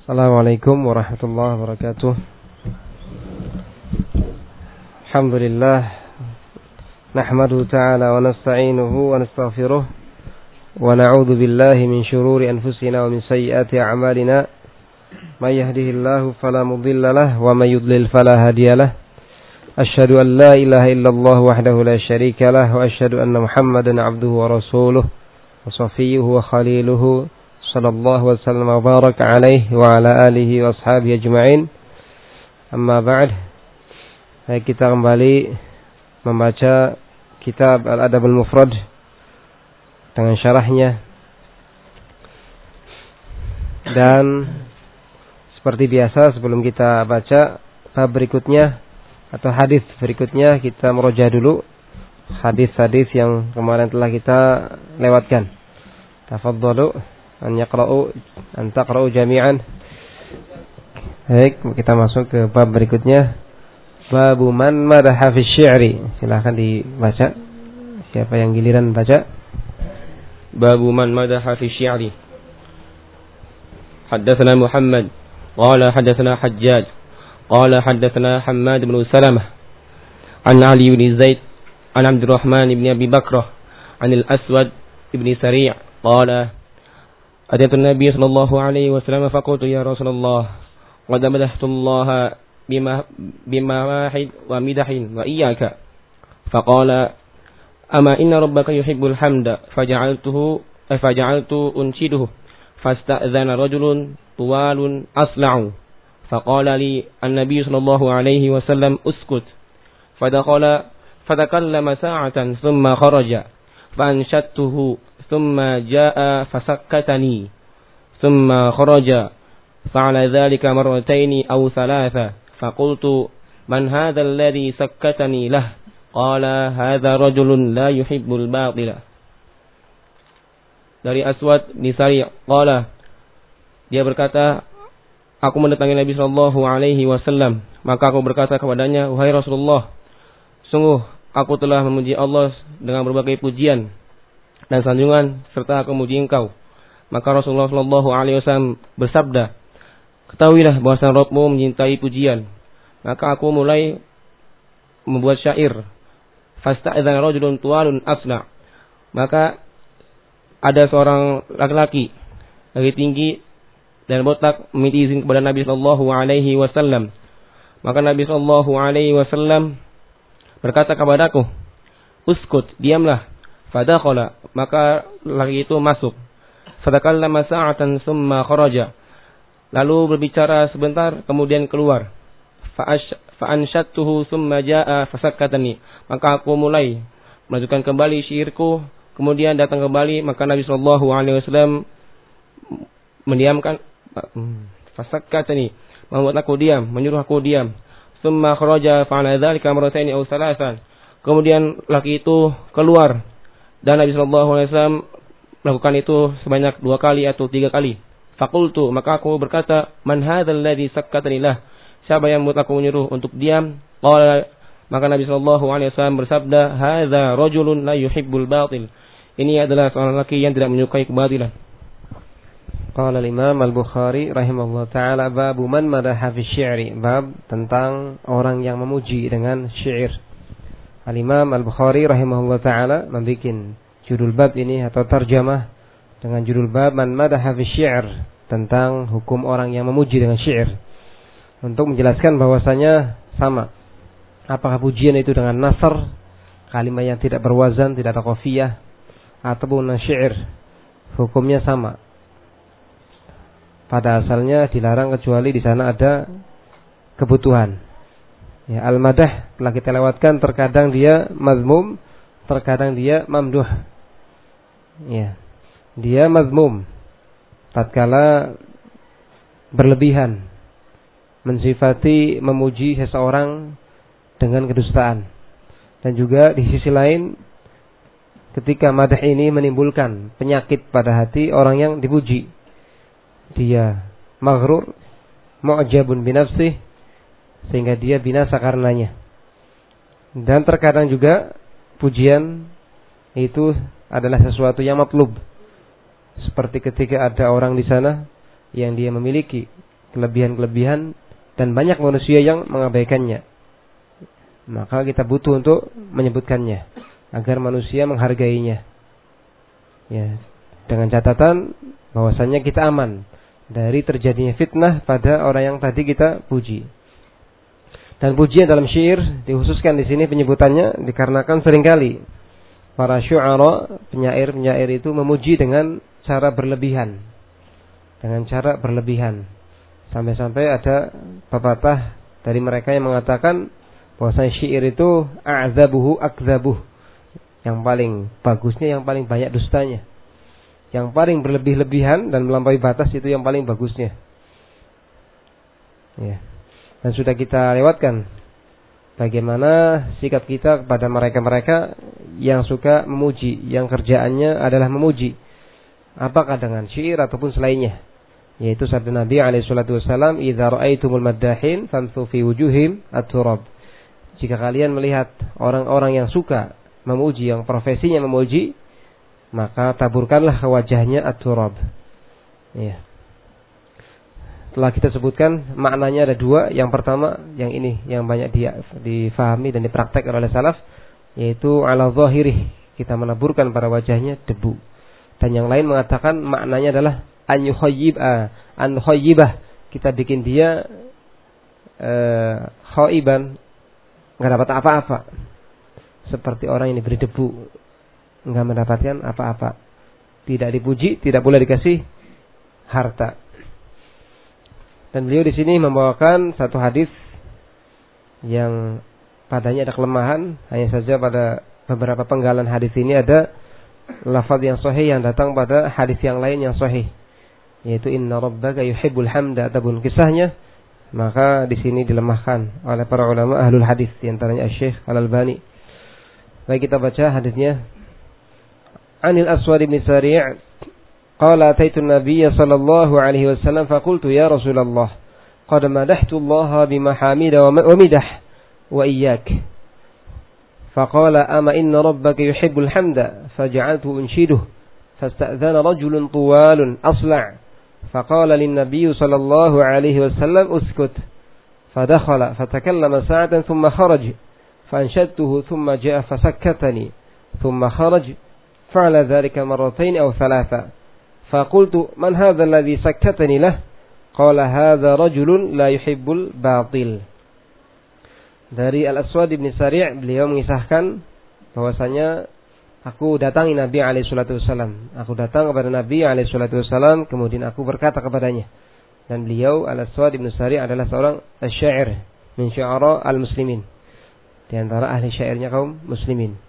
Assalamualaikum warahmatullahi wabarakatuh. Alhamdulillah, nahmaduhu ta'ala wa nasta'inuhu wa nastaghfiruh wa na'udzu billahi min shururi anfusina wa min sayyiati a'malina. May yahdihillahu fala mudilla lahu wa may yudlil fala hadiya lahu. Asyhadu an la ilaha illallah wahdahu la syarika lahu wa asyhadu anna Muhammadan 'abduhu wa rasuluhu wa shafiyyuhu wa khaliluhu sallallahu wa sallam wa baraka alaihi wa ala alihi wa ashabihi ajma'in. Amma ba'd. Kita kembali membaca kitab Al-Adab Al-Mufrad dengan syarahnya. Dan seperti biasa sebelum kita baca bab berikutnya atau hadis berikutnya, kita meroja dulu hadis-hadis yang kemarin telah kita lewatkan. Tafadhalu an taqra'u jami'an. Baik, kita masuk ke bab berikutnya. Babu man madaha fi syi'ri. Silakan dibaca. Siapa yang giliran baca? Babu man madaha fi syi'ri. Haddatsana Muhammad qala haddatsana Hajjaj qala haddatsana Hammad bin Salamah an Ali bin Zaid an Abdurrahman bin Abi Bakrah an al-Aswad bin Sari' qala أتيت النبي صلى الله عليه وسلم فقلت يا رسول الله قد مدحت الله بمواحد ومدح وإياك فقال أما إن ربك يحب الحمد فجعلت أنشده فاستأذن رجل طوال أصلع فقال لي النبي صلى الله عليه وسلم اسكت فدخل فتكلم ساعة ثم خرج فأنشدته ثم جاء فسكتني ثم خرج فعل ذلك مرتين أو ثلاثة فقلت من هذا الذي سكتني له قال هذا رجل لا يحب الباطل. Dari Aswad bin Sari' qala, dia berkata, aku mendatangi Nabi sallallahu alaihi wasallam, maka aku berkata kepadanya, wahai Rasulullah, sungguh aku telah memuji Allah dengan berbagai pujian dan sanjungan serta aku memuji engkau. Maka Rasulullah sallallahu alaihi wasallam bersabda, ketahuilah bahwasanya Rabbmu mencintai pujian. Maka aku mulai membuat syair. Fasta'adzana rajulun tuwalun asna. Maka ada seorang laki-laki lagi tinggi dan botak meminta izin kepada Nabi sallallahu alaihi wasallam. Maka Nabi sallallahu alaihi wasallam berkata kepadaku, uskut, diamlah. Fadakhala, maka laki itu masuk. Fadakallama sa'atan summa kharaja, lalu berbicara sebentar kemudian keluar. Fa'ansyadtuhu summa jaa'a fasakkatani, maka aku mulai melanjutkan kembali syairku, kemudian datang kembali, maka Nabi sallallahu alaihi wasallam mendiamkan, fasakkatani, membuat aku diam, menyuruh aku diam. Summa kharaja fa'ala dzalika marrataini aw thalathan, kemudian laki itu keluar dan Nabi sallallahu alaihi wasallam melakukan itu sebanyak 2 kali atau 3 kali. Faqultu, maka aku berkata, man hadzal ladzi sakkatani lah, siapa yang membuat aku menyuruh untuk diam? Qala, maka Nabi sallallahu alaihi wasallam bersabda, hadza rajulun la yuhibbul batil, ini adalah seorang laki yang tidak menyukai kebatilan. Qala al-Imam Al-Bukhari rahimahullah ta'ala, babu man madaha fi syi'ri, bab tentang orang yang memuji dengan syair. Al-Imam Al-Bukhari rahimahullah ta'ala membuat judul bab ini atau tarjamah dengan judul bab man madaha fi syi'r, tentang hukum orang yang memuji dengan syair, untuk menjelaskan bahwasanya sama, apakah pujian itu dengan nasr, kalimat yang tidak berwazan, tidak ada qafiyah, ataupun syair, hukumnya sama. Pada asalnya dilarang kecuali di sana ada kebutuhan. Ya, al-madah telah kita lewatkan, terkadang dia mazmum, terkadang dia mamduh. Ya, dia mazmum tatkala berlebihan, mensifati memuji seseorang dengan kedustaan. Dan juga di sisi lain, ketika madah ini menimbulkan penyakit pada hati orang yang dipuji, dia maghrur, mu'jabun binafsih, sehingga dia binasa karenanya. Dan terkadang juga pujian itu adalah sesuatu yang matlub, seperti ketika ada orang di sana yang dia memiliki kelebihan-kelebihan dan banyak manusia yang mengabaikannya. Maka kita butuh untuk menyebutkannya agar manusia menghargainya. Ya, dengan catatan bahwasanya kita aman dari terjadinya fitnah pada orang yang tadi kita puji. Dan pujian dalam syair dikhususkan di sini penyebutannya dikarenakan seringkali para syu'ara, penyair-penyair itu memuji dengan cara berlebihan. Sampai-sampai ada pepatah dari mereka yang mengatakan bahwasanya syair itu a'zabuhu akzabuh. Yang paling bagusnya yang paling banyak dustanya. Yang paling berlebih-lebihan dan melampaui batas itu yang paling bagusnya. Ya. Dan sudah kita lewatkan bagaimana sikap kita kepada mereka-mereka yang suka memuji, yang kerjaannya adalah memuji, apakah dengan syair ataupun selainnya. Yaitu sabda Nabi SAW, "Idza ra'aitumul maddahin famsu fi wujuhim at-turab." Jika kalian melihat orang-orang yang suka memuji, yang profesinya memuji, maka taburkanlah ke wajahnya at-turab. Ya. Telah kita sebutkan maknanya ada dua. Yang pertama, yang ini yang banyak difahami dan dipraktek oleh salaf, yaitu ala zahirih, kita menaburkan pada wajahnya debu. Dan yang lain mengatakan maknanya adalah an khayyibah, kita bikin dia khaiban, enggak dapat apa-apa. Seperti orang yang diberi debu, enggak mendapatkan apa-apa. Tidak dipuji, tidak boleh dikasih harta. Dan beliau di sini membawakan satu hadis yang padanya ada kelemahan. Hanya saja pada beberapa penggalan hadis ini ada lafaz yang sahih yang datang pada hadis yang lain yang sahih, yaitu inna rabbaka yuhibbul hamda. Adapun kisahnya maka di sini dilemahkan oleh para ulama ahlul hadis, di antaranya Syekh Al-Albani. Baik, kita baca hadisnya. Anil Aswad bin Sari' قال أتيت النبي صلى الله عليه وسلم فقلت يا رسول الله قد مدحت الله بمحامد ومدح وإياك فقال أما إن ربك يحب الحمد فجعلت أنشده فاستأذن رجل طوال أصلع فقال للنبي صلى الله عليه وسلم أسكت فدخل فتكلم ساعة ثم خرج فأنشدته ثم جاء فسكتني ثم خرج فعل ذلك مرتين أو ثلاثة فقلت من هذا الذي سكتني له قال هذا رجل لا يحب الباطل. Dari Al-Aswad bin Sari' beliau mengisahkan bahwasanya aku datangi Nabi SAW. Aku datang kepada Nabi SAW, kemudian aku berkata kepadanya. Dan beliau Al-Aswad bin Sari' adalah seorang syair min syu'ara al-muslimin, di antara ahli syairnya kaum muslimin.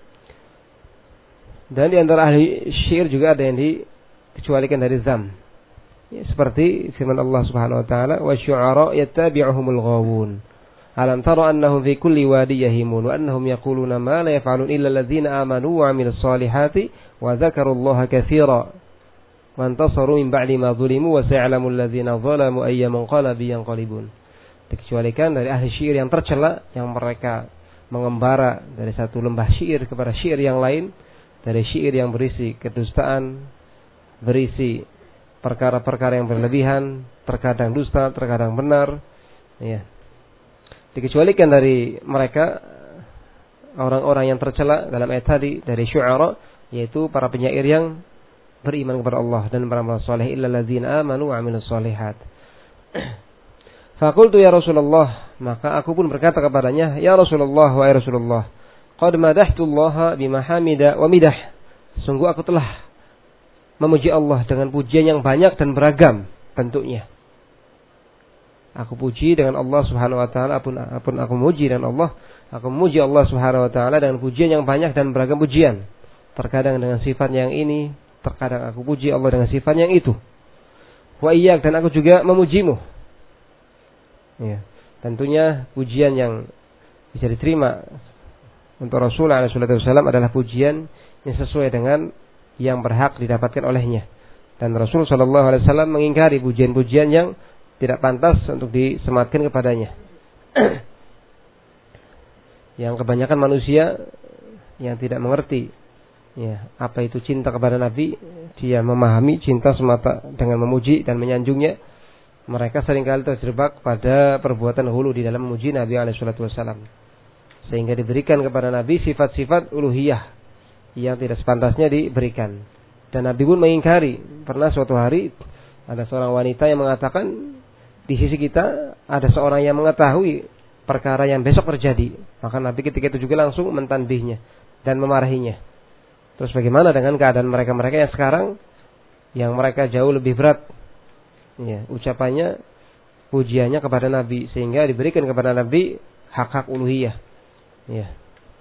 Dan di antara ahli syair juga ada yang dikecualikan dari zam, ya, seperti firman Allah Subhanahu wa taala, wa syu'ara yattabi'uhumul ghawun alam tara annahum fi kulli wadi yahimun wa annahum yaquluna ma la yaf'alun illa alladzina amanu wa 'amilus solihati wa dzakarullaha katsira wa intasaru min ba'di ma zulimu wa sayalamu alladzina zalamu ayyaman qalabi yanqalibun. Dikecualikan dari ahli syair yang tercela, yang mereka mengembara dari satu lembah syair kepada syair yang lain, dari syair yang berisi kedustaan, berisi perkara-perkara yang berlebihan, terkadang dusta, terkadang benar, ya. Dikecualikan dari mereka orang-orang yang tercela dalam ayat tadi dari syu'ara, yaitu para penyair yang beriman kepada Allah dan beramal saleh, illal ladzina amanu wa 'amilus solihat. Faqultu ya Rasulullah, maka aku pun berkata kepadanya, ya Rasulullah, wahai Rasulullah, qad madahtu Allah bimahamida wa midah. Sungguh aku telah memuji Allah dengan pujian yang banyak dan beragam bentuknya. Aku puji dengan Allah Subhanahu wa taala, apun aku memuji dengan Allah, aku memuji Allah Subhanahu wa taala dengan pujian yang banyak dan beragam pujian. Terkadang dengan sifat yang ini, terkadang aku puji Allah dengan sifat yang itu. Wa iyyak, dan aku juga memujimu. Ya, tentunya pujian yang bisa diterima untuk Rasulullah SAW adalah pujian yang sesuai dengan yang berhak didapatkan olehnya. Dan Rasul SAW mengingkari pujian-pujian yang tidak pantas untuk disematkan kepadanya. Yang kebanyakan manusia yang tidak mengerti, ya, apa itu cinta kepada Nabi, dia memahami cinta semata dengan memuji dan menyanjungnya, mereka seringkali terjebak pada perbuatan hulu di dalam memuji Nabi SAW, sehingga diberikan kepada Nabi sifat-sifat uluhiyah yang tidak sepantasnya diberikan. Dan Nabi pun mengingkari. Pernah suatu hari ada seorang wanita yang mengatakan, di sisi kita ada seorang yang mengetahui perkara yang besok terjadi. Maka Nabi ketika itu juga langsung mentanbihnya dan memarahinya. Terus bagaimana dengan keadaan mereka-mereka yang sekarang, yang mereka jauh lebih berat ya, ucapannya, pujiannya kepada Nabi, sehingga diberikan kepada Nabi hak-hak uluhiyah. Ya.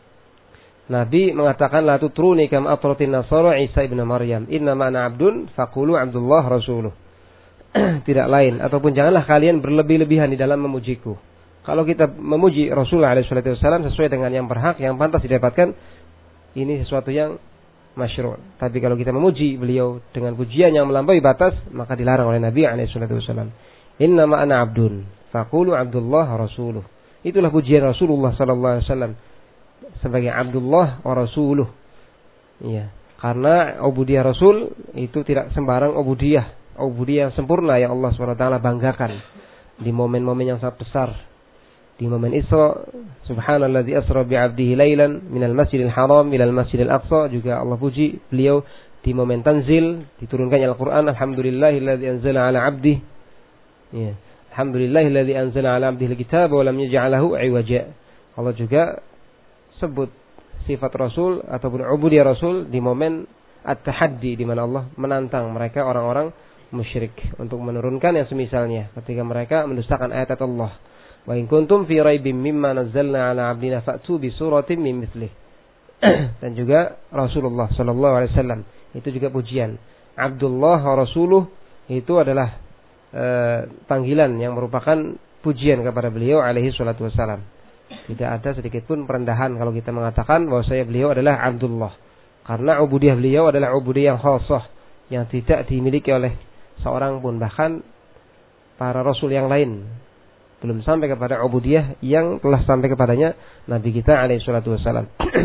Nabi mengatakan, la tutruni kam atratin nasara Isa ibn Maryam, inna ma'ana abdun faqulu Abdullah rasuluh. Tidak lain, ataupun janganlah kalian berlebih-lebihan di dalam memujiku. Kalau kita memuji Rasulullah SAW sesuai dengan yang berhak, yang pantas didapatkan, ini sesuatu yang masyru'. Tapi kalau kita memuji beliau dengan pujian yang melampaui batas, maka dilarang oleh Nabi SAW. Inna ma'ana abdun faqulu Abdullah rasuluh. Itulah pujian Rasulullah SAW sebagai Abdullah wa rasuluh. Iya, karena ubudiyah Rasul itu tidak sembarang ubudiyah yang sempurna yang Allah SWT banggakan di momen-momen yang sangat besar. Di momen Isra, subhanalladzi asra bi'abdihi lailan minal masjidil haram ilal masjidil aqsa, juga Allah puji beliau di momen tanzil, diturunkannya Al-Qur'an. Alhamdulillahilladzi anzala 'ala 'abdihi, ya, alhamdulillahilladzi anzala 'ala 'abdihi al-kitaba wa lam yaj'alahu 'iwaja. Allah juga sebut sifat Rasul ataupun ubudiyah Rasul di momen at-tahaddi, di mana Allah menantang mereka orang-orang musyrik untuk menurunkan yang semisalnya ketika mereka mendustakan ayat Allah. Wa in kuntum fi raibim mimma nazzalna 'ala 'abdina fa'tu bi suratin min mithlih. Dan juga Rasulullah sallallahu alaihi wasallam itu juga pujian. Abdullah wa rasuluh itu adalah panggilan yang merupakan pujian kepada beliau alaihi salatu wasallam. Tidak ada sedikit pun perendahan kalau kita mengatakan bahwa beliau adalah Abdullah. Karena ubudiyah beliau adalah ubudiyah yang khassah, yang tidak dimiliki oleh seorang pun, bahkan para rasul yang lain belum sampai kepada ubudiyah yang telah sampai kepadanya Nabi kita alaihi salatu wassalam.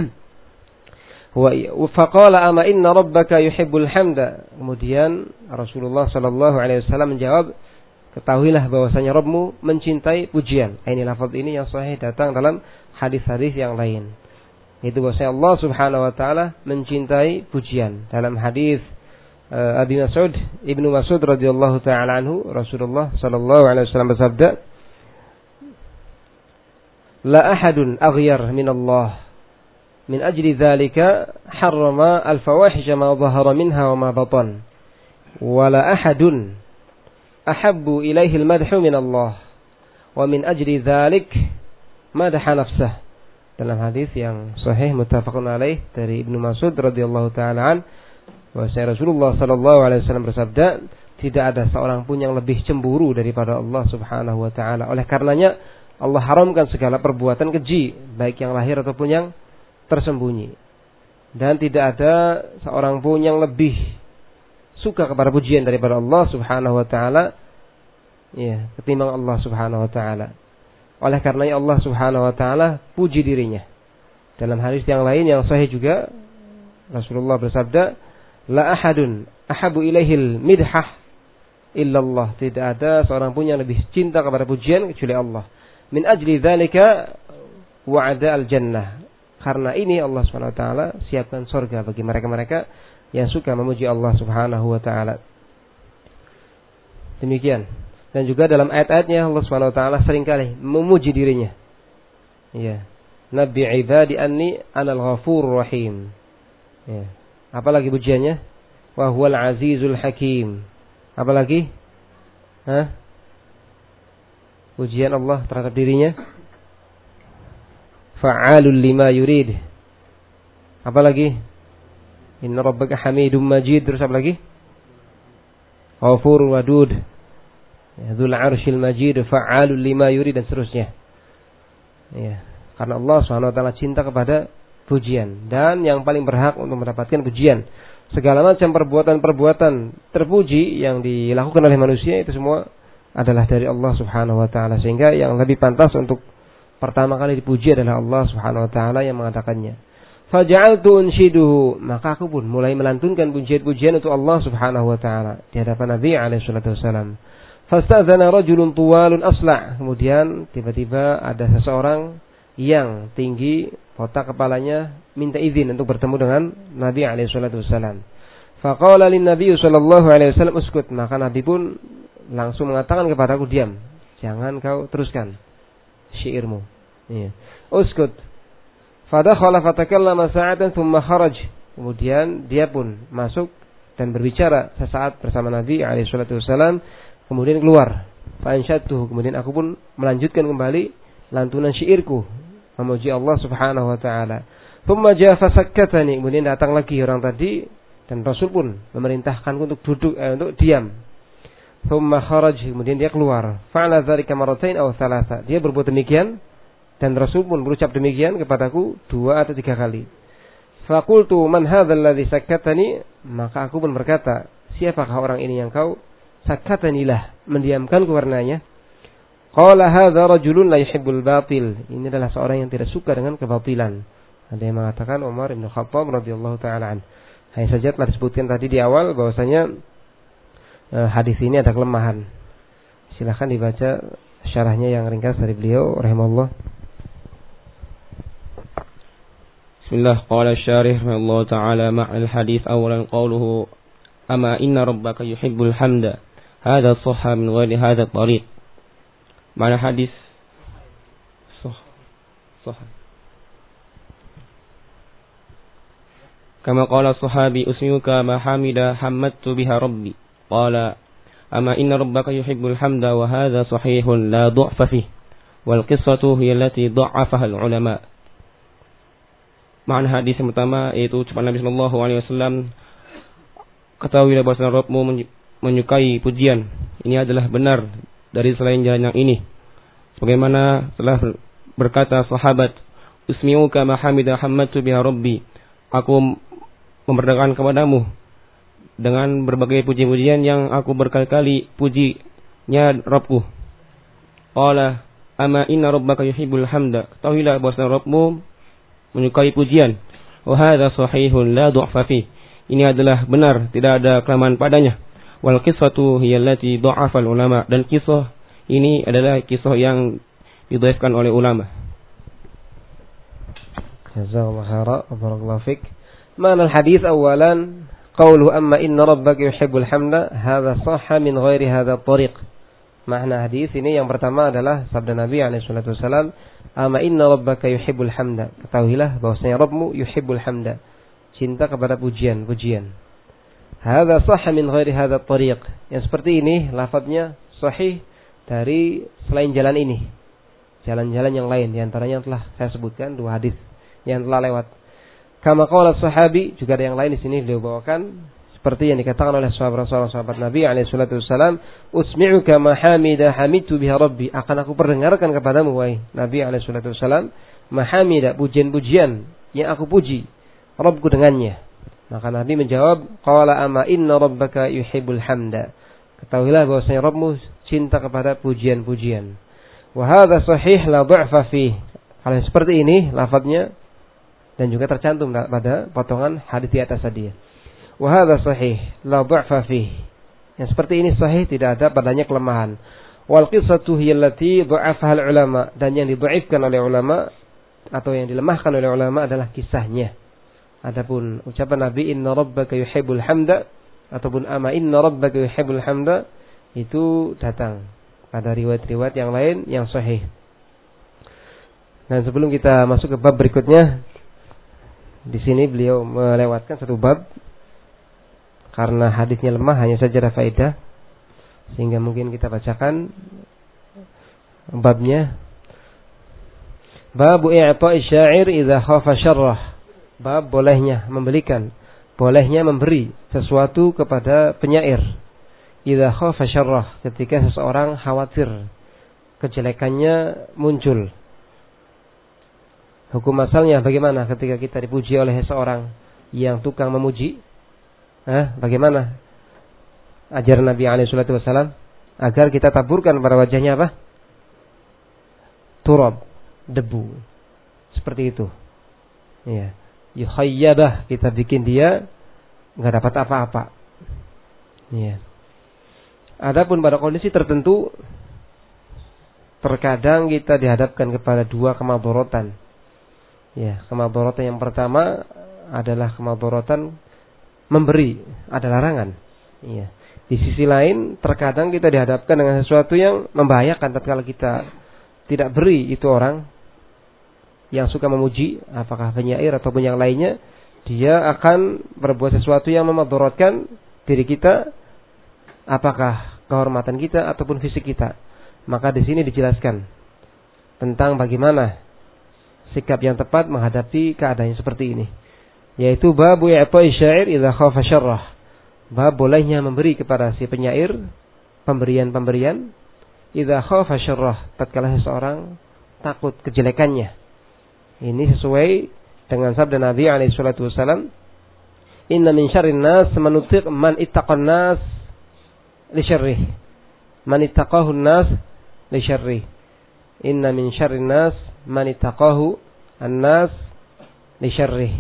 Wa faqala ama inna rabbaka yuhibbul hamda. Kemudian Rasulullah sallallahu alaihi wasallam menjawab, ketahuilah bahwasanya Rabbmu mencintai pujian. Ini lafaz ini yang sahih datang dalam hadis-hadis yang lain. Itu bahwasanya Allah Subhanahu wa taala mencintai pujian. Dalam hadis Abi Mas'ud, Ibnu Mas'ud radhiyallahu taala anhu, Rasulullah sallallahu alaihi wasallam bersabda, la ahadun aghyar min Allah min ajli dzalika harrama al-fawahish ma dhahara minha wa ma batan wa la ahadun ahabbu ilaihi al-madhu min Allah wa min ajli dzalik madaha nafsah. Dalam hadis yang sahih muttafaqun alaih dari Ibnu Mas'ud radhiyallahu taala an, bahwasanya Rasulullah sallallahu alaihi wasallam bersabda, tidak ada seorang pun yang lebih cemburu daripada Allah Subhanahu wa taala. Oleh karenanya Allah haramkan segala perbuatan keji, baik yang lahir ataupun yang tersembunyi. Dan tidak ada seorang pun yang lebih suka kepada pujian daripada Allah Subhanahu wa taala, ya, ketimbang Allah Subhanahu wa taala. Oleh karenanya Allah Subhanahu wa taala puji dirinya. Dalam hadis yang lain yang sahih juga Rasulullah bersabda, la ahadun ahabu ilaihil midhah illallah. Tidak ada seorang pun yang lebih cinta kepada pujian kecuali Allah. Min ajli dzalika wa'ada al-jannah. Karena ini Allah Subhanahu wa taala siapkan surga bagi mereka-mereka yang suka memuji Allah Subhanahu wa taala. Demikian. Dan juga dalam ayat-ayatnya Allah Subhanahu wa taala seringkali memuji dirinya. Ya. Nabbi ibadi anni anal ghafurur rahim. Ya. Apalagi pujiannya? Wa huwal azizul hakim. Apalagi? Pujian Allah terhadap dirinya, fa'alul lima yurid. Apalagi? Inna rabbaka hamidum majid. Terus apa lagi? Ghafurur wadud, dzul arsyil majid, fa'alul lima yurid, dan seterusnya. Ya, karena Allah Subhanahu wa taala cinta kepada pujian, dan yang paling berhak untuk mendapatkan pujian, segala macam perbuatan-perbuatan terpuji yang dilakukan oleh manusia itu semua adalah dari Allah Subhanahu wa taala, sehingga yang lebih pantas untuk pertama kali dipuji adalah Allah Subhanahu wa taala yang mengatakannya. Faja'altu unshiduhu, maka aku pun mulai melantunkan pujian-pujian untuk Allah Subhanahu wa taala di hadapan Nabi alaihi salatu wasallam. Fastadzana rajulun tuwalun asla'. Kemudian tiba-tiba ada seseorang yang tinggi, botak kepalanya, minta izin untuk bertemu dengan Nabi alaihi salatu wasallam. Faqala lin Nabi sallallahu alaihi wasallam uskut. Maka Nabi pun langsung mengatakan kepadaku, diam. Jangan kau teruskan syairmu. Iya. Uskut. Fadakhala fatakallama sa'atan thumma kharaj. Kemudian dia pun masuk dan berbicara sesaat bersama Nabi alaihi salatu wasallam, kemudian keluar. Fa ansyadtuhu. Kemudian aku pun melanjutkan kembali lantunan syairku memuji Allah Subhanahu wa taala. Thumma jaa fasakkatani. Kemudian datang lagi orang tadi dan Rasul pun memerintahkanku untuk duduk untuk diam. Thumma kharaj. Kemudian dia keluar. Fa'ala dzalika marratain aw thalatha. Dia berbuat demikian dan Rasul pun berucap demikian kepadaku 2 atau 3 kali. Faqultu man hadzal ladzi sakkatani? Maka aku pun berkata, siapakah orang ini yang kau sakkatanilah, mendiamkanku karenanya? Qala hadza rajulun la yuhibbul batil. Ini adalah seorang yang tidak suka dengan kebatilan. Ada yang mengatakan Umar bin Khattab radhiyallahu taala an. Hanya saja telah disebutkan tadi di awal bahwasanya hadis ini ada kelemahan. Silakan dibaca syarahnya yang ringkas dari beliau rahimahullah. Bismillah, qala asy-syarih rahimahullah taala ma'al hadis awalan qawluhu ama inna rabbaka yuhibbul hamda. Hadza sahha min ghairi hadza tariq. Mana hadis sahha. Kama qala sahabi usmiuka ma hamida hammadtu biha rabbi. Qala ama inna rabbaka yuhibbul hamda wa hadza sahihun la du'fa fihi. Wal qissatu hiya allati dha'afaha al ulama. Makna hadis yang pertama yaitu ucapan Nabi sallallahu alaihi wasallam, ketahuilah bahwa Rabbmu menyukai pujian. Ini adalah benar dari selain jalan yang ini. Sebagaimana telah berkata sahabat, usmi'uka ma hamida hammadtu biha rabbi. Aku memperdengarkan kepadamu dengan berbagai puji-pujian yang aku berkali-kali pujinya Rabbku. Qala ama inna rabbaka yuhibbul hamda. Ketahuilah bahwa Rabbmu menyukai pujian. Wa hadza sahihun la du'fa fi. Ini adalah benar, tidak ada kelemahan padanya. Wal qissatu hiya allati dha'afa al ulama. Dan kisah ini adalah kisah yang didhaifkan oleh ulama. Jazakallahu khairan wa barakallahu fik. Ma'na al-hadits awalan qawlu amma inna rabbaka yuhibbul hamda hadza sahha min ghairi hadza tariq. Makna hadis ini yang pertama adalah sabda Nabi alaihi salatu wasallam, amma inna rabbaka yuhibbul hamda. Ketahuilah bahwasanya Rabbmu yuhibbul hamda, cinta kepada pujian-pujian. Hadza sahha min ghairi hadza tariq. Yang seperti ini lafadznya sahih dari selain jalan ini. Jalan-jalan yang lain di antaranya telah saya sebutkan 2 hadis yang telah lewat. Kama qala sahabi, juga ada yang lain di sini beliau bawakan seperti yang dikatakan oleh sahabat Nabi alaihi salatu wasallam, usmi'uka ma hamida hamidtu biha rabbi. Akan aku perdengarkan kepadamu wahai Nabi alaihi salatu wasallam, ma hamida, pujian-pujian yang aku puji Rabbku dengannya. Maka Nabi menjawab, qala ama inna rabbaka yuhibbul hamda. Ketahuilah bahwasanya Rabbmu cinta kepada pujian-pujian. Wa hadza sahih la du'fa fi. Kalau seperti ini lafadznya dan juga tercantum pada potongan hadis di atas tadi. Wa hadza sahih la du'fa fi. Yang seperti ini sahih, tidak ada padanya kelemahan. Wal qissatu hiya allati du'afaha al ulama. Dan yang didhaifkan oleh ulama atau yang dilemahkan oleh ulama adalah kisahnya. Adapun ucapan Nabi inna rabbaka yuhibbul hamda ataupun ama inna rabbaka yuhibbul hamda itu datang pada riwayat-riwayat yang lain yang sahih. Dan sebelum kita masuk ke bab berikutnya, di sini beliau melewatkan satu bab karena hadisnya lemah, hanya saja ada faedah sehingga mungkin kita bacakan babnya. Babu i'ta'i syair idza khafa syarrah. Bab bolehnya memberi sesuatu kepada penyair idza khafa syarrah, ketika seseorang khawatir kejelekannya muncul. Hukum asalnya bagaimana ketika kita dipuji oleh seseorang yang tukang memuji? Bagaimana ajaran Nabi alaihi salatu wasallam? Agar kita taburkan pada wajahnya apa? Turab, debu. Seperti itu. Ya. Yukhayyabah, kita bikin dia enggak dapat apa-apa. Ya. Adapun pada kondisi tertentu, terkadang kita dihadapkan kepada dua kemadharatan. Ya, kemadharatan yang pertama adalah kemadharatan memberi, ada larangan. Ya. Di sisi lain, terkadang kita dihadapkan dengan sesuatu yang membahayakan tatkala kita tidak beri itu orang yang suka memuji, apakah penyair ataupun yang lainnya, dia akan berbuat sesuatu yang memadharatkan diri kita, apakah kehormatan kita ataupun fisik kita. Maka di sini dijelaskan tentang bagaimana sikap yang tepat menghadapi keadaan seperti ini, yaitu babu i'ta'i syair idza khafa syarrah. Bab bolehnya memberi kepada si penyair pemberian-pemberian idza khafa syarrah, tatkala seseorang takut kejelekannya. Ini sesuai dengan sabda Nabi alaihi salatu wasallam, inna min syarrin nas man ittaqan nas li syarrih. Man ittaqahu an-nas li syarrih. Inna min syarrin nas man ittaqahu an-nas li syarrih.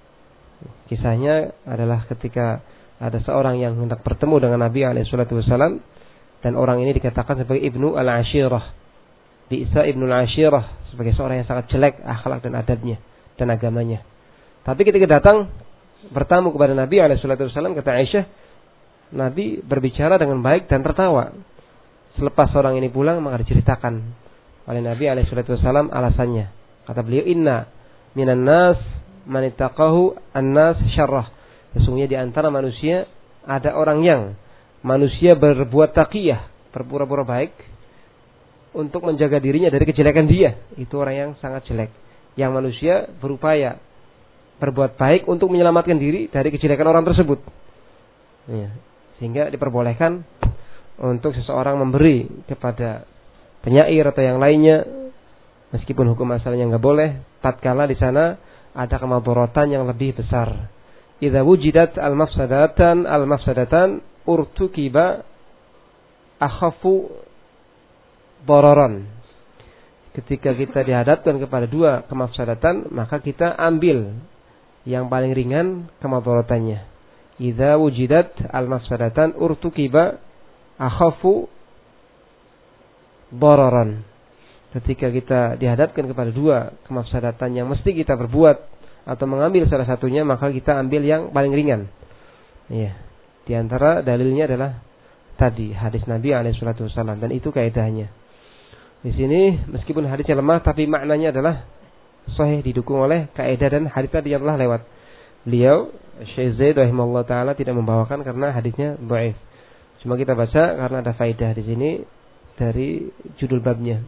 Kisahnya adalah ketika ada seorang yang hendak bertemu dengan Nabi alaihi salatu wasallam, dan orang ini dikatakan sebagai Ibnu Al-Ashirah. Bi'sa Ibnu Al-Ashirah, sebagai seorang yang sangat jelek akhlak dan adabnya dan agamanya. Tapi ketika datang bertamu kepada Nabi alaihi salatu wasallam, kata Aisyah, Nabi berbicara dengan baik dan tertawa. Selepas orang ini pulang, maka diceritakan oleh Nabi alaihi salatu wasallam alasannya. Kata beliau, inna minan nas man ittaqahu an-nas syarrah. Sesungguhnya di antara manusia ada orang yang manusia berbuat taqiyah, berpura-pura baik untuk menjaga dirinya dari kejelekan dia. Itu orang yang sangat jelek. Yang manusia berupaya berbuat baik untuk menyelamatkan diri dari kejelekan orang tersebut. Ya. Sehingga diperbolehkan untuk seseorang memberi kepada penyair atau yang lainnya, meskipun hukum asalnya enggak boleh, tatkala di sana ada kemadharatan yang lebih besar. Idza wujidat al-mafsadatan urtukiba akhafu dararan. Ketika kita dihadapkan kepada dua kemafsadatan, maka kita ambil yang paling ringan kemadharatannya. Idza wujidat al-mafsadatan urtukiba akhafu dararan. Ketika kita dihadapkan kepada dua kemafsadatan yang mesti kita berbuat atau mengambil salah satunya, maka kita ambil yang paling ringan. Ya. Di antara dalilnya adalah tadi hadis Nabi alaihi salatu wasallam, dan itu kaidahnya. Di sini meskipun hadisnya lemah, tapi maknanya adalah sahih, didukung oleh kaidah dan hadis tadi yang telah lewat. Beliau Syekh Zaid rahimahullah taala tidak membawakan karena hadisnya dhaif. Cuma kita baca karena ada faedah di sini dari judul babnya.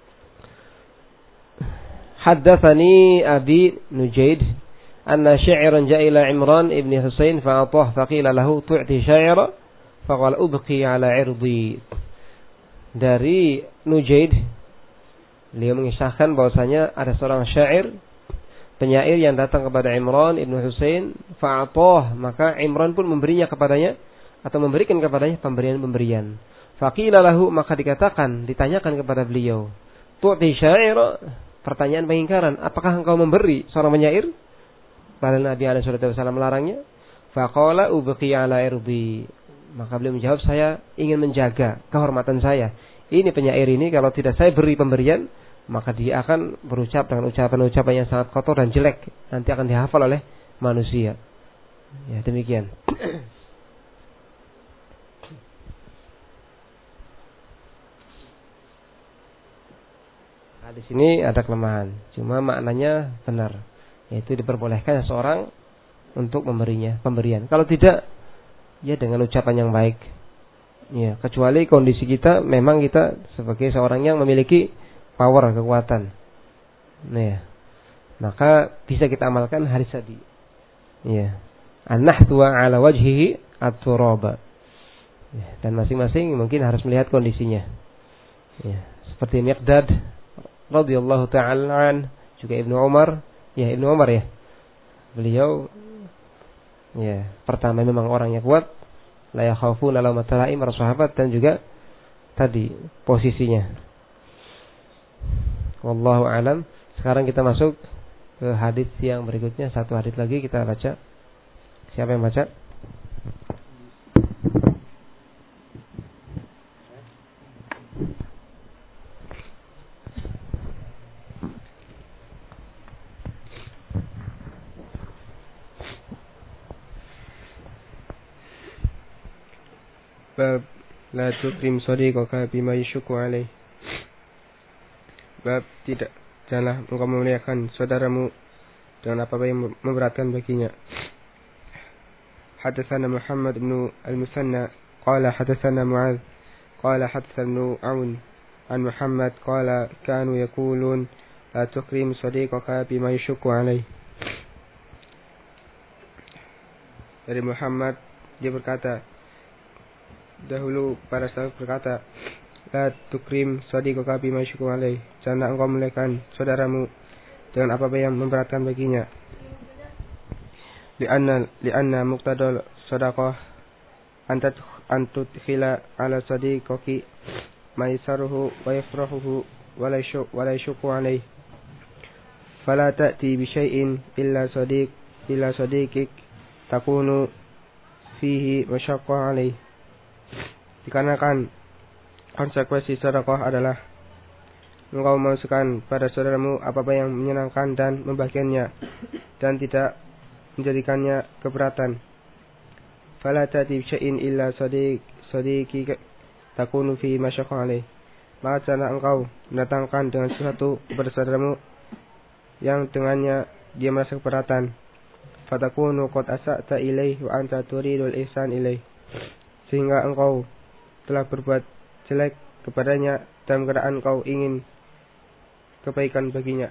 Haddatsani Abi Nujaid anna sya'iran ja'a ila Imran ibn Husain fa'atah faqila lahu tu'ti syaira faqala ubqi ala 'irdi. Dari Nujaid, beliau mengisahkan bahwasanya ada seorang syair, penyair yang datang kepada Imran ibn Husain, fa'atah, maka Imran pun memberinya kepadanya atau memberikan kepadanya pemberian-pemberian. Faqila lahu, maka dikatakan, ditanyakan kepada beliau, tu'ti syaira, pertanyaan pengingkaran, apakah engkau memberi seorang penyair? Padahal Nabi alaihi wasallam melarangnya. Faqala ubqi ala irdi. Maka beliau menjawab, saya ingin menjaga kehormatan saya. Ini penyair ini kalau tidak saya beri pemberian, maka dia akan berucap dengan ucapan-ucapan yang sangat kotor dan jelek. Nanti akan dihafal oleh manusia. Ya, demikian. Nah, di sini ada kelemahan, cuma maknanya benar, yaitu diperbolehkan seseorang untuk memberinya pemberian. Kalau tidak, ya dengan ucapan yang baik. Ya, kecuali kondisi kita memang kita sebagai seorang yang memiliki power, kekuatan. Nah, ya. Maka bisa kita amalkan hadis tadi. Ya. An-nahtwa 'ala wajhihi at-turaba. Ya, dan masing-masing mungkin harus melihat kondisinya. Ya, seperti Miqdad radhiyallahu ta'ala an, juga Ibnu Umar, ya Ibnu Umar ya. Beliau ya pertama memang orangnya kuat, la yakhafuna lawmata la'im, para sahabat, dan juga tadi posisinya. Wallahu alam. Sekarang kita masuk ke hadis yang berikutnya, satu hadis lagi kita baca. Siapa yang baca? Bab la tukrim sadiqaka bima yashukku alaih. Bab janganlah engkau memuliakan saudaramu dengan apa yang memberatkan baginya. Hadatsana Muhammad bin al-Musanna qala hadatsana Mu'adz qala hadatsana ibnu Aun an Muhammad qala kanu yaqulun la tukrim sadiqaka bima yashukku alaih. Dari Muhammad, dia berkata, dahulu para sahabat berkata, la tukrim sadiqaka bima yashukku alaih, janganlah engkau memuliakan saudaramu dengan apa yang memberatkan baginya. Lianna muqtadal sadaqah antudkhila ala sadiqaki maisaruhu wa yafrahuhu wa la yashukku alaih. Fala ta'ti bi syai'in illa sadiqik takunu fihi masyaqqah alaih. Dikarenakan konsekuensi sedekah adalah engkau memasukkan pada saudaramu apa-apa yang menyenangkan dan membahagiakannya dan tidak menjadikannya keberatan. Fala ta'ti syai'in illa sadiqi takunu fi masyaqqah alaih. Maka janganlah engkau mendatangkan dengan sesuatu kepada saudaramu yang dengannya dia merasa keberatan. Fatakunu qad asa'ta ilaih wa anta turidul ihsan ilaih. Sehingga engkau telah berbuat jelek kepadanya dalam keadaan engkau ingin kebaikan baginya.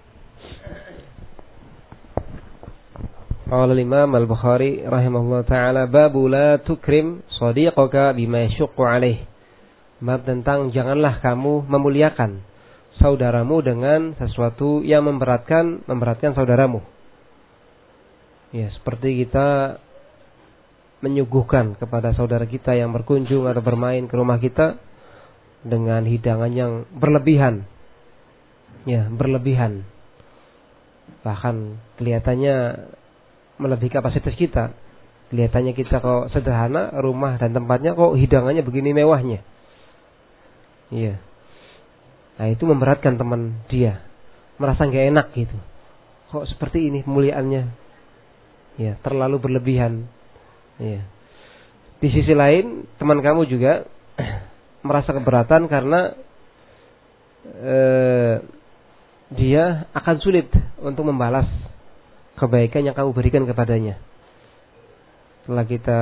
Qala al-Imam al-Bukhari rahimahullah ta'ala, babu la tukrim sadiqaka bima yashukku alaih. Bab tentang janganlah kamu memuliakan saudaramu dengan sesuatu yang memberatkan saudaramu. Ya, seperti kita menyuguhkan kepada saudara kita yang berkunjung atau bermain ke rumah kita dengan hidangan yang berlebihan. Ya, berlebihan. Bahkan kelihatannya melebihi kapasitas kita. Kelihatannya kita kok sederhana rumah dan tempatnya, kok hidangannya begini mewahnya. Iya. Nah, itu memberatkan teman dia. Merasa gak enak gitu. Kok seperti ini kemuliaannya? Ya, terlalu berlebihan. Ya. Di sisi lain, teman kamu juga merasa keberatan karena dia akan sulit untuk membalas kebaikan yang kamu berikan kepadanya. Setelah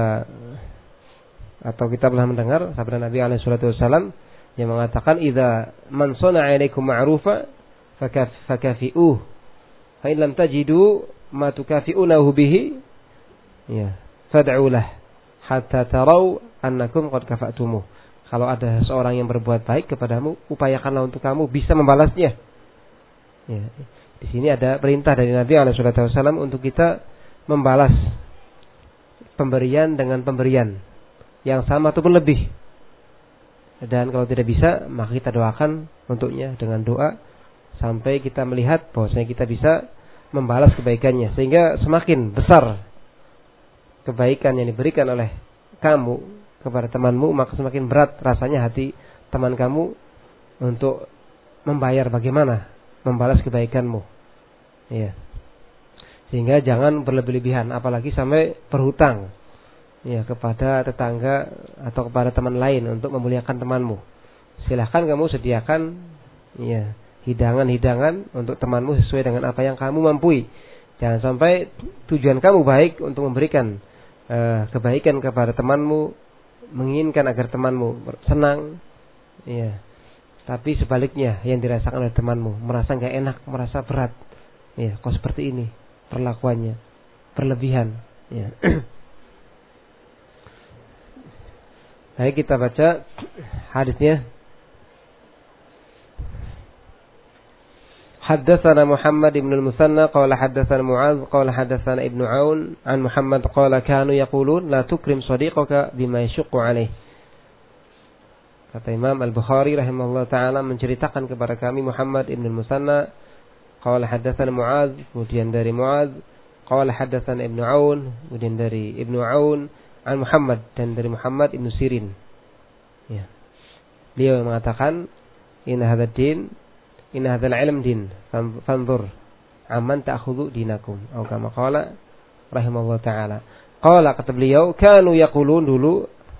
kita pernah mendengar sabda Nabi alaihi salatu wasallam yang mengatakan, idza man sana'a ilaikum ma'rufa fakafi'uh fa in lam tajidu ma tukafi'unahu bihi ya fad'u lah hatta tarau annakum qad kafa'tumuh. Kalau ada seorang yang berbuat baik kepadamu, upayakanlah untuk kamu bisa membalasnya. Ya. Di sini ada perintah dari Nabi alaihi wasallam untuk kita membalas pemberian dengan pemberian yang sama ataupun lebih. Dan kalau tidak bisa, maka kita doakan untuknya dengan doa sampai kita melihat bahwasanya kita bisa membalas kebaikannya, sehingga semakin besar kebaikan yang diberikan oleh kamu kepada temanmu, maka semakin berat rasanya hati teman kamu untuk membayar bagaimana membalas kebaikanmu. Ya. Sehingga jangan berlebih-lebihan, apalagi sampai berhutang ya kepada tetangga atau kepada teman lain untuk memuliakan temanmu. Silahkan kamu sediakan ya hidangan-hidangan untuk temanmu sesuai dengan apa yang kamu mampu. Jangan sampai tujuan kamu baik untuk memberikan kebaikan kepada temanmu, menginginkan agar temanmu senang, ya. Tapi sebaliknya yang dirasakan oleh temanmu merasa nggak enak, merasa berat, ya. Kok seperti ini perlakuannya, berlebihan, ya. Baik, kita baca hadisnya. Haddatsana Muhammad ibn al-Musanna qala haddatsana Mu'adz qala haddatsana Ibnu Aun an Muhammad qala kanu yaqulun la tukrim sadiqaka bima yashqu alaih. Kata Imam Al-Bukhari rahimahullah taala menceritakan kepada kami Muhammad ibn al-Musanna qala haddatsana Mu'adz, kemudian dari Mu'adz qala haddatsana Ibnu Aun, kemudian dari Ibnu Aun an Muhammad, dan dari Muhammad ibn Sirin. Ya. Beliau mengatakan inna hadzal ilm din fanzur amman ta'khudhu dinakum, atau kama qala rahimahullah taala. Qala, kata beliau, kanu yaqulun, dulu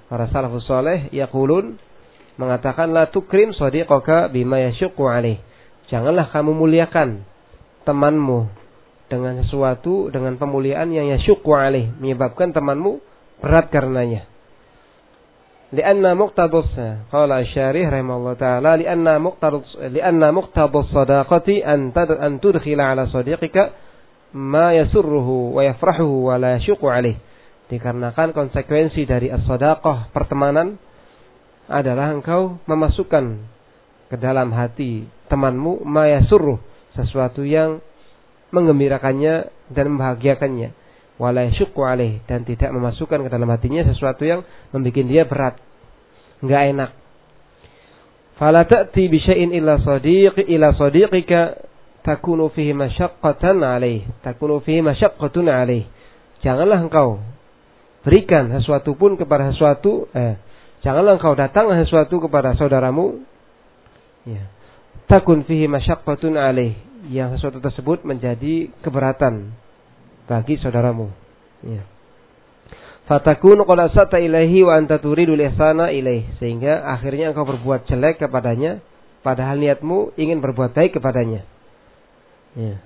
Para salafus saleh yaqulun, mengatakan la tukrim shadiqaka bima yasyuqqu alaih. Janganlah kamu muliakan temanmu dengan sesuatu, dengan pemuliaan yang yasyuqqu alaih, menyebabkan temanmu berat karenanya. Lianna muqtadus, qala asy-syarih rahimahullah taala, lianna muqtadus sadaqati an tudkhila ala sadiqika ma yasurruhu wa yafrahuhu wa la yasyuqqu alaih. Dikarenakan konsekuensi dari as-sadaqah, pertemanan, adalah engkau memasukkan ke dalam hati temanmu ma yasurruh, sesuatu yang menggembirakannya dan membahagiakannya, wa la yasyuqqu alaih, dan tidak memasukkan ke dalam hatinya sesuatu yang membuat dia berat, enggak enak. Fala ta'ti bi syai'in ila sadiqika takunu fihi masyaqqatan alaih, masyaqqatun alaih. Janganlah engkau berikan sesuatu pun kepada sesuatu, janganlah engkau datanglah sesuatu kepada saudaramu, ya, takun fihi masyaqqatun alaih, yang sesuatu tersebut menjadi keberatan bagi saudaramu, ya. Fatakunu qad asata ilaihi wa anta turidul ihsana ilaih, sehingga akhirnya engkau berbuat jelek kepadanya padahal niatmu ingin berbuat baik kepadanya, ya.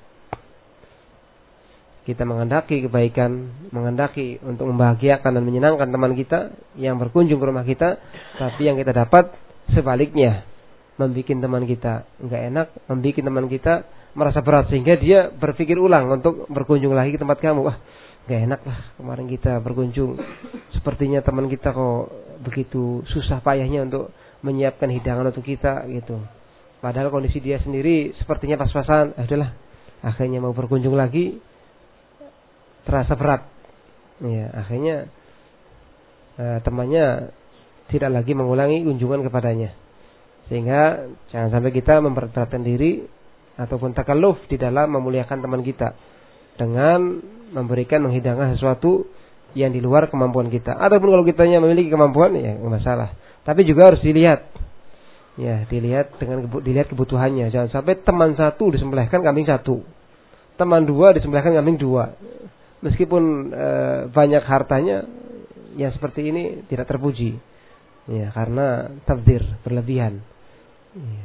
Kita menghendaki kebaikan, menghendaki untuk membahagiakan dan menyenangkan teman kita yang berkunjung ke rumah kita, tapi yang kita dapat sebaliknya, membuat teman kita enggak enak, membuat teman kita merasa berat, sehingga dia berpikir ulang untuk berkunjung lagi ke tempat kamu. Wah, enggak enak lah, kemarin kita berkunjung, sepertinya teman kita kok begitu susah payahnya untuk menyiapkan hidangan untuk kita gitu. Padahal kondisi dia sendiri sepertinya pas-pasan. Udahlah, akhirnya mau berkunjung lagi terasa berat, ya, akhirnya temannya tidak lagi mengulangi kunjungan kepadanya, sehingga jangan sampai kita memberatkan diri ataupun takalluf di dalam memuliakan teman kita dengan memberikan menghidangkan sesuatu yang di luar kemampuan kita. Ataupun kalau kitanya memiliki kemampuan, ya enggak masalah, tapi juga harus dilihat, ya, dilihat kebutuhannya. Jangan sampai teman satu disembelihkan kambing satu, teman dua disembelihkan kambing dua. Meskipun banyak hartanya, yang seperti ini tidak terpuji, ya, karena tabdzir, berlebihan, ya.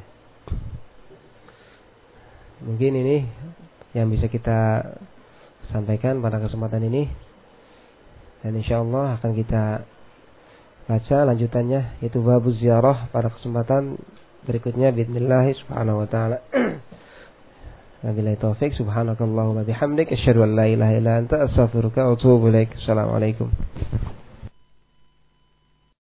Mungkin ini yang bisa kita sampaikan pada kesempatan ini, dan insyaallah akan kita baca lanjutannya, yaitu babuz ziarah pada kesempatan berikutnya bismillah subhanahu wa ta'ala. Wabillahi taufik, subhanakallahumma bihamdik, asyhadu an la ilaha illa anta, astaghfiruka wa atubu ilaik. Assalamualaikum.